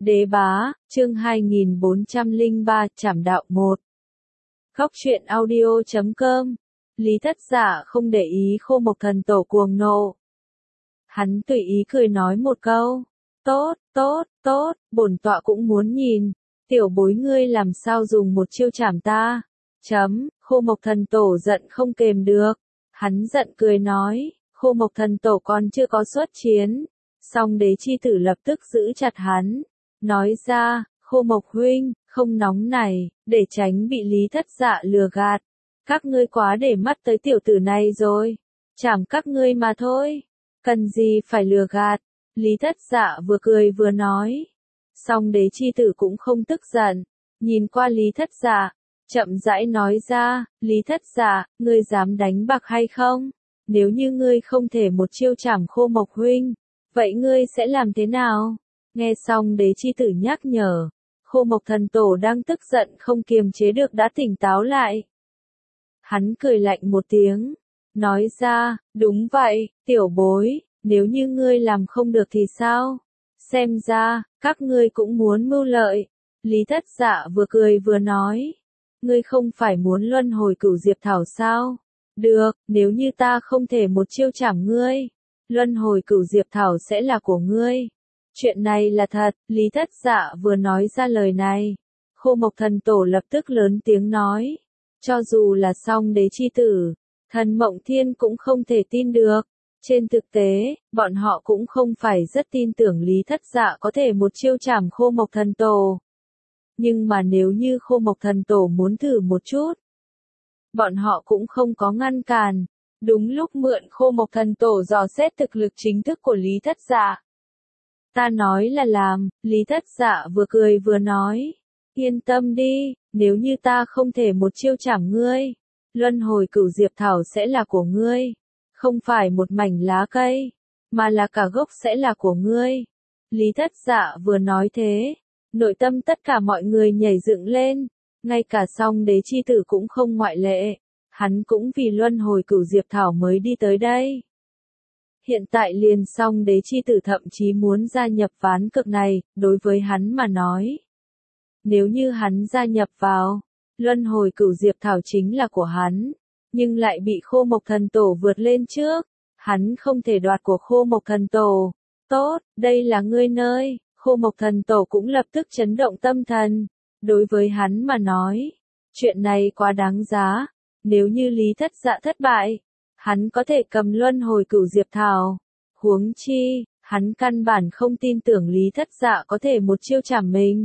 Đế bá, chương 2403, Trảm đạo 1. Góc truyện audio.com. Lý Thất Dạ không để ý Khô Mộc Thần Tổ cuồng nộ. Hắn tùy ý cười nói một câu. Tốt, bổn tọa cũng muốn nhìn. Tiểu bối ngươi làm sao dùng một chiêu trảm ta. Khô Mộc Thần Tổ giận không kềm được. Hắn giận cười nói, Khô Mộc Thần Tổ còn chưa có xuất chiến. Song Đế chi tử lập tức giữ chặt hắn. Nói ra, Khô Mộc huynh, không nóng này, để tránh bị Lý Thất Dạ lừa gạt. Các ngươi quá để mắt tới tiểu tử này rồi. Chảm các ngươi mà thôi. Cần gì phải lừa gạt. Lý Thất Dạ vừa cười vừa nói. Song Đế chi tử cũng không tức giận. Nhìn qua Lý Thất Dạ, chậm rãi nói ra, Lý Thất Dạ, ngươi dám đánh bạc hay không? Nếu như ngươi không thể một chiêu chảm Khô Mộc huynh, vậy ngươi sẽ làm thế nào? Nghe xong Đế chi tử nhắc nhở, Khô Mộc Thần Tổ đang tức giận không kiềm chế được đã tỉnh táo lại. Hắn cười lạnh một tiếng, nói ra, đúng vậy, tiểu bối, nếu như ngươi làm không được thì sao? Xem ra, các ngươi cũng muốn mưu lợi. Lý Thất Dạ vừa cười vừa nói, ngươi không phải muốn luân hồi cửu diệp thảo sao? Được, nếu như ta không thể một chiêu chảm ngươi, luân hồi cửu diệp thảo sẽ là của ngươi. Chuyện này là thật, Lý Thất Dạ vừa nói ra lời này. Khô Mộc Thần Tổ lập tức lớn tiếng nói. Cho dù là Song Đế chi tử, Thần Mộng Thiên cũng không thể tin được. Trên thực tế, bọn họ cũng không phải rất tin tưởng Lý Thất Dạ có thể một chiêu chảm Khô Mộc Thần Tổ. Nhưng mà nếu như Khô Mộc Thần Tổ muốn thử một chút, bọn họ cũng không có ngăn cản. Đúng lúc mượn Khô Mộc Thần Tổ dò xét thực lực chính thức của Lý Thất Dạ. Ta nói là làm, Lý Thất Dạ vừa cười vừa nói. Yên tâm đi, nếu như ta không thể một chiêu chảm ngươi, luân hồi cửu diệp thảo sẽ là của ngươi. Không phải một mảnh lá cây, mà là cả gốc sẽ là của ngươi. Lý Thất Dạ vừa nói thế, nội tâm tất cả mọi người nhảy dựng lên, ngay cả Song Đế chi tử cũng không ngoại lệ. Hắn cũng vì luân hồi cửu diệp thảo mới đi tới đây. Hiện tại liền Song Đế chi tử thậm chí muốn gia nhập ván cược này, đối với hắn mà nói. Nếu như hắn gia nhập vào, luân hồi cửu diệp thảo chính là của hắn, nhưng lại bị Khô Mộc Thần Tổ vượt lên trước, hắn không thể đoạt của Khô Mộc Thần Tổ. Tốt, đây là ngươi nơi, Khô Mộc Thần Tổ cũng lập tức chấn động tâm thần. Đối với hắn mà nói, chuyện này quá đáng giá, nếu như Lý Thất Dạ thất bại, hắn có thể cầm luân hồi cửu diệp thảo. Huống chi, hắn căn bản không tin tưởng Lý Thất Dạ có thể một chiêu chảm mình.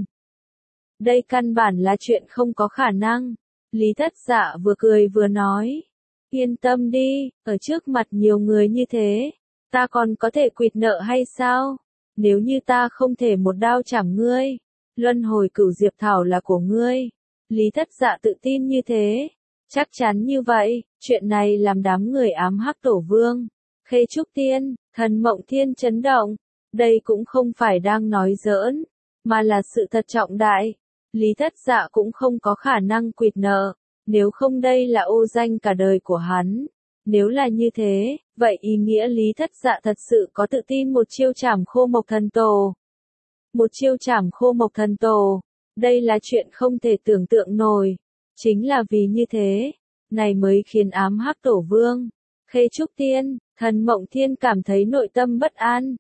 Đây căn bản là chuyện không có khả năng. Lý Thất Dạ vừa cười vừa nói. Yên tâm đi, ở trước mặt nhiều người như thế, ta còn có thể quỵt nợ hay sao? Nếu như ta không thể một đao chảm ngươi, luân hồi cửu diệp thảo là của ngươi. Lý Thất Dạ tự tin như thế. Chắc chắn như vậy, chuyện này làm đám người ám hắc tổ vương, Khê Trúc Tiên, Thần Mộng Thiên chấn động. Đây cũng không phải đang nói giỡn, mà là sự thật trọng đại. Lý Thất Dạ cũng không có khả năng quỵt nợ, nếu không đây là ô danh cả đời của hắn. Nếu là như thế, vậy ý nghĩa Lý Thất Dạ thật sự có tự tin một chiêu chảm Khô Mộc Thần Tổ. Một chiêu chảm Khô Mộc Thần Tổ, đây là chuyện không thể tưởng tượng nổi. Chính là vì như thế, này mới khiến ám hắc tổ vương, Khê Trúc Tiên, Thần Mộng Thiên cảm thấy nội tâm bất an.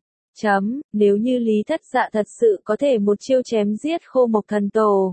Nếu như Lý Thất Dạ thật sự có thể một chiêu chém giết Khô Mộc Thần Tổ.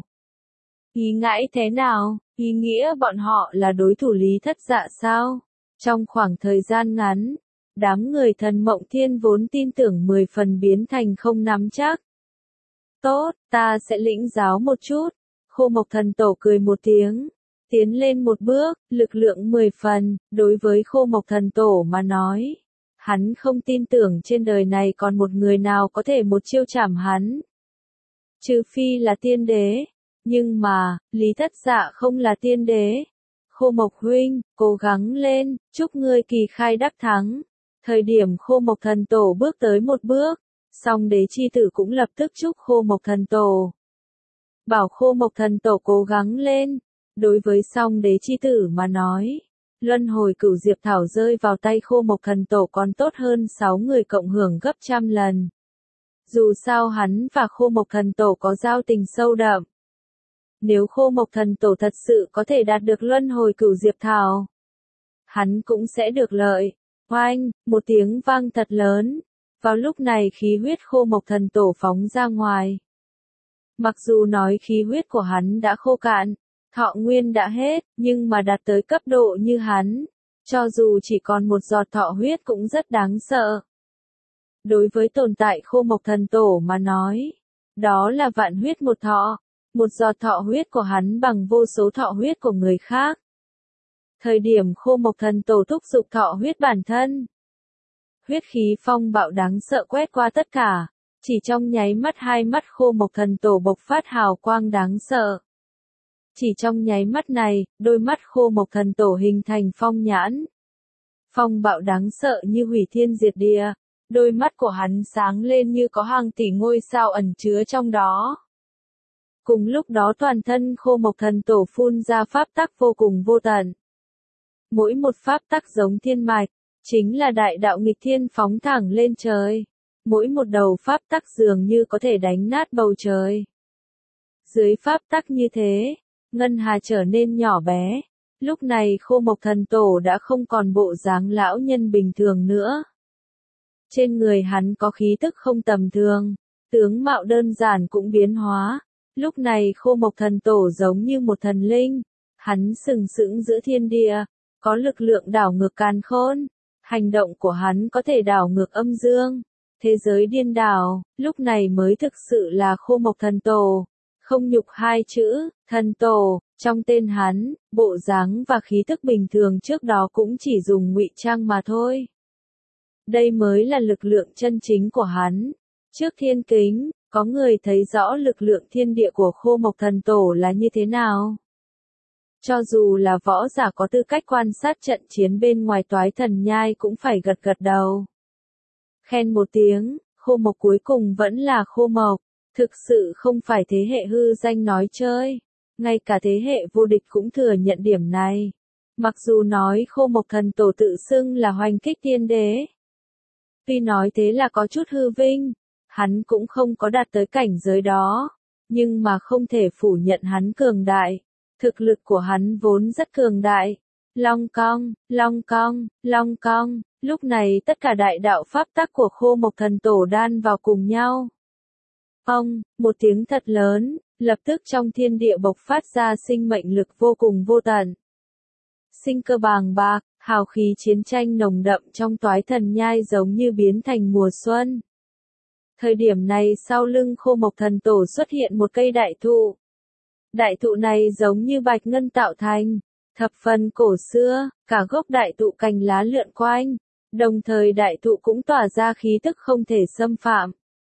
Ý ngãi thế nào, ý nghĩa bọn họ là đối thủ Lý Thất Dạ sao? Trong khoảng thời gian ngắn, đám người Thần Mộng Thiên vốn tin tưởng 10 phần biến thành không nắm chắc. Tốt, ta sẽ lĩnh giáo một chút. Khô Mộc Thần Tổ cười một tiếng, tiến lên một bước, lực lượng 10 phần, đối với Khô Mộc Thần Tổ mà nói. Hắn không tin tưởng trên đời này còn một người nào có thể một chiêu chảm hắn. Trừ phi là tiên đế. Nhưng mà, Lý Thất Dạ không là tiên đế. Khô Mộc huynh, cố gắng lên, chúc ngươi kỳ khai đắc thắng. Thời điểm Khô Mộc Thần Tổ bước tới một bước, Song Đế chi tử cũng lập tức chúc Khô Mộc Thần Tổ. Bảo Khô Mộc Thần Tổ cố gắng lên. Đối với Song Đế chi tử mà nói, luân hồi cửu diệp thảo rơi vào tay Khô Mộc Thần Tổ còn tốt hơn 6 người cộng hưởng gấp trăm lần. Dù sao hắn và Khô Mộc Thần Tổ có giao tình sâu đậm. Nếu Khô Mộc Thần Tổ thật sự có thể đạt được luân hồi cửu diệp thảo, hắn cũng sẽ được lợi. Oanh, một tiếng vang thật lớn. Vào lúc này khí huyết Khô Mộc Thần Tổ phóng ra ngoài. Mặc dù nói khí huyết của hắn đã khô cạn, thọ nguyên đã hết, nhưng mà đạt tới cấp độ như hắn, cho dù chỉ còn một giọt thọ huyết cũng rất đáng sợ. Đối với tồn tại Khô Mộc Thần Tổ mà nói, đó là vạn huyết một thọ, một giọt thọ huyết của hắn bằng vô số thọ huyết của người khác. Thời điểm Khô Mộc Thần Tổ thúc giục thọ huyết bản thân, huyết khí phong bạo đáng sợ quét qua tất cả, chỉ trong nháy mắt hai mắt Khô Mộc Thần Tổ bộc phát hào quang đáng sợ. Chỉ trong nháy mắt này, đôi mắt Khô Mộc Thần Tổ hình thành phong nhãn. Phong bạo đáng sợ như hủy thiên diệt địa, đôi mắt của hắn sáng lên như có hàng tỷ ngôi sao ẩn chứa trong đó. Cùng lúc đó toàn thân Khô Mộc Thần Tổ phun ra pháp tắc vô cùng vô tận. Mỗi một pháp tắc giống thiên mạch, chính là đại đạo nghịch thiên phóng thẳng lên trời. Mỗi một đầu pháp tắc dường như có thể đánh nát bầu trời. Dưới pháp tắc như thế, Ngân Hà trở nên nhỏ bé. Lúc này Khô Mộc Thần Tổ đã không còn bộ dáng lão nhân bình thường nữa. Trên người hắn có khí tức không tầm thường, tướng mạo đơn giản cũng biến hóa. Lúc này Khô Mộc Thần Tổ giống như một thần linh, hắn sừng sững giữa thiên địa, có lực lượng đảo ngược càn khôn, hành động của hắn có thể đảo ngược âm dương, thế giới điên đảo, lúc này mới thực sự là Khô Mộc Thần Tổ. Không nhục hai chữ, thần tổ, trong tên hắn, bộ dáng và khí tức bình thường trước đó cũng chỉ dùng ngụy trang mà thôi. Đây mới là lực lượng chân chính của hắn. Trước thiên kính, có người thấy rõ lực lượng thiên địa của Khô Mộc Thần Tổ là như thế nào. Cho dù là võ giả có tư cách quan sát trận chiến bên ngoài Toái Thần Nhai cũng phải gật gật đầu. Khen một tiếng, Khô Mộc cuối cùng vẫn là Khô Mộc. Thực sự không phải thế hệ hư danh nói chơi, ngay cả thế hệ vô địch cũng thừa nhận điểm này. Mặc dù nói Khô Mộc Thần Tổ tự xưng là hoành kích tiên đế. Tuy nói thế là có chút hư vinh, hắn cũng không có đạt tới cảnh giới đó, nhưng mà không thể phủ nhận hắn cường đại. Thực lực của hắn vốn rất cường đại. Long cong, long cong, long cong, lúc này tất cả đại đạo pháp tắc của Khô Mộc Thần Tổ đan vào cùng nhau. Ông, một tiếng thật lớn, lập tức trong thiên địa bộc phát ra sinh mệnh lực vô cùng vô tận. Sinh cơ bàng bạc, hào khí chiến tranh nồng đậm trong Toái Thần Nhai giống như biến thành mùa xuân. Thời điểm này sau lưng Khô Mộc Thần Tổ xuất hiện một cây đại thụ. Đại thụ này giống như bạch ngân tạo thành, thập phần cổ xưa, cả gốc đại thụ cành lá lượn quanh, đồng thời đại thụ cũng tỏa ra khí tức không thể xâm phạm.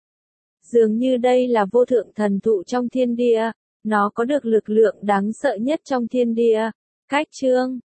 Dường như đây là vô thượng thần thụ trong thiên địa, nó có được lực lượng đáng sợ nhất trong thiên địa. Cách chương